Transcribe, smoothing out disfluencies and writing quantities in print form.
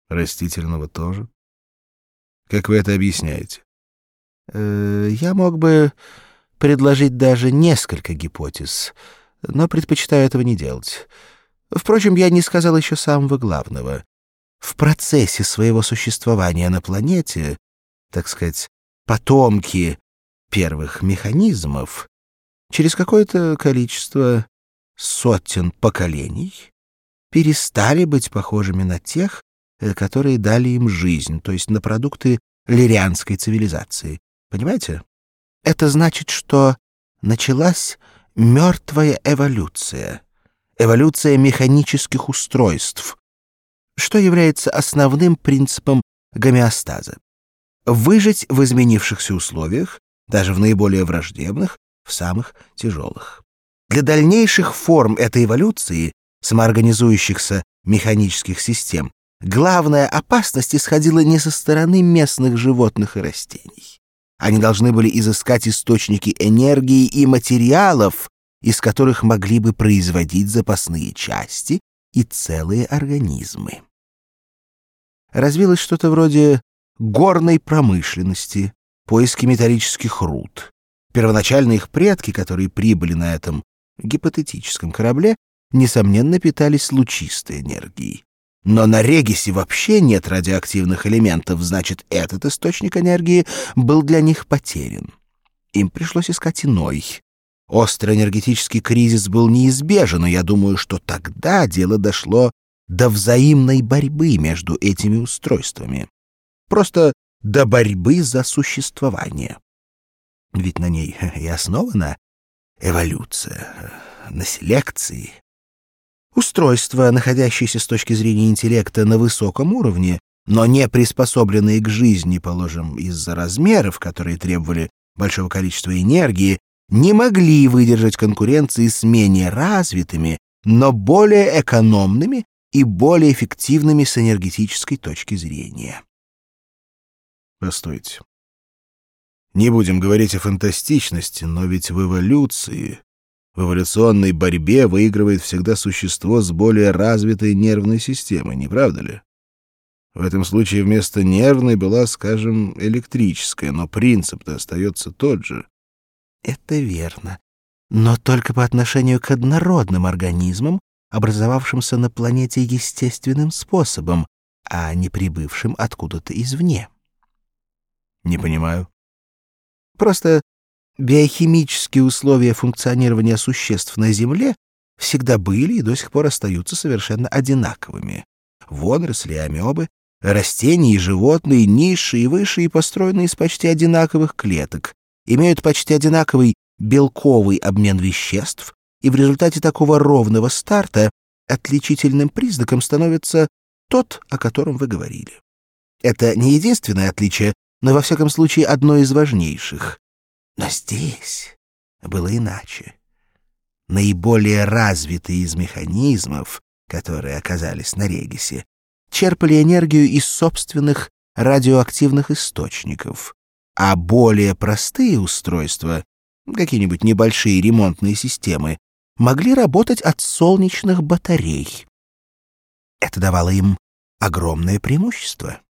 Растительного тоже? Как вы это объясняете? Я мог бы предложить даже несколько гипотез, но предпочитаю этого не делать. Впрочем, я не сказал еще самого главного. В процессе своего существования на планете, так сказать, потомки первых механизмов через какое-то количество сотен поколений перестали быть похожими на тех, которые дали им жизнь, то есть на продукты лирианской цивилизации. Понимаете? Это значит, что началась мертвая эволюция, эволюция механических устройств, что является основным принципом гомеостаза. Выжить в изменившихся условиях, даже в наиболее враждебных, в самых тяжелых. Для дальнейших форм этой эволюции, самоорганизующихся механических систем, главная опасность исходила не со стороны местных животных и растений. Они должны были изыскать источники энергии и материалов, из которых могли бы производить запасные части и целые организмы. Развилось что-то вроде горной промышленности, поиски металлических руд. Первоначально их предки, которые прибыли на этом гипотетическом корабле, несомненно, питались лучистой энергией. Но на Регисе вообще нет радиоактивных элементов, значит, этот источник энергии был для них потерян. Им пришлось искать иной. Острый энергетический кризис был неизбежен, и я думаю, что тогда дело дошло до взаимной борьбы между этими устройствами. Просто до борьбы за существование. Ведь на ней и основана эволюция, на селекции. Устройства, находящиеся с точки зрения интеллекта на высоком уровне, но не приспособленные к жизни, положим, из-за размеров, которые требовали большого количества энергии, не могли выдержать конкуренции с менее развитыми, но более экономными и более эффективными с энергетической точки зрения. Постойте. Не будем говорить о фантастичности, но ведь в эволюции, в эволюционной борьбе выигрывает всегда существо с более развитой нервной системой, не правда ли? В этом случае вместо нервной была, скажем, электрическая, но принцип-то остается тот же. Это верно, но только по отношению к однородным организмам, образовавшимся на планете естественным способом, а не прибывшим откуда-то извне. Не понимаю. Просто биохимические условия функционирования существ на Земле всегда были и до сих пор остаются совершенно одинаковыми. Водоросли и амебы, растения и животные, низшие и высшие, построены из почти одинаковых клеток, имеют почти одинаковый белковый обмен веществ, и в результате такого ровного старта отличительным признаком становится тот, о котором вы говорили. Это не единственное отличие, но во всяком случае одно из важнейших. Но здесь было иначе. Наиболее развитые из механизмов, которые оказались на Регисе, черпали энергию из собственных радиоактивных источников, а более простые устройства, какие-нибудь небольшие ремонтные системы, могли работать от солнечных батарей. Это давало им огромное преимущество.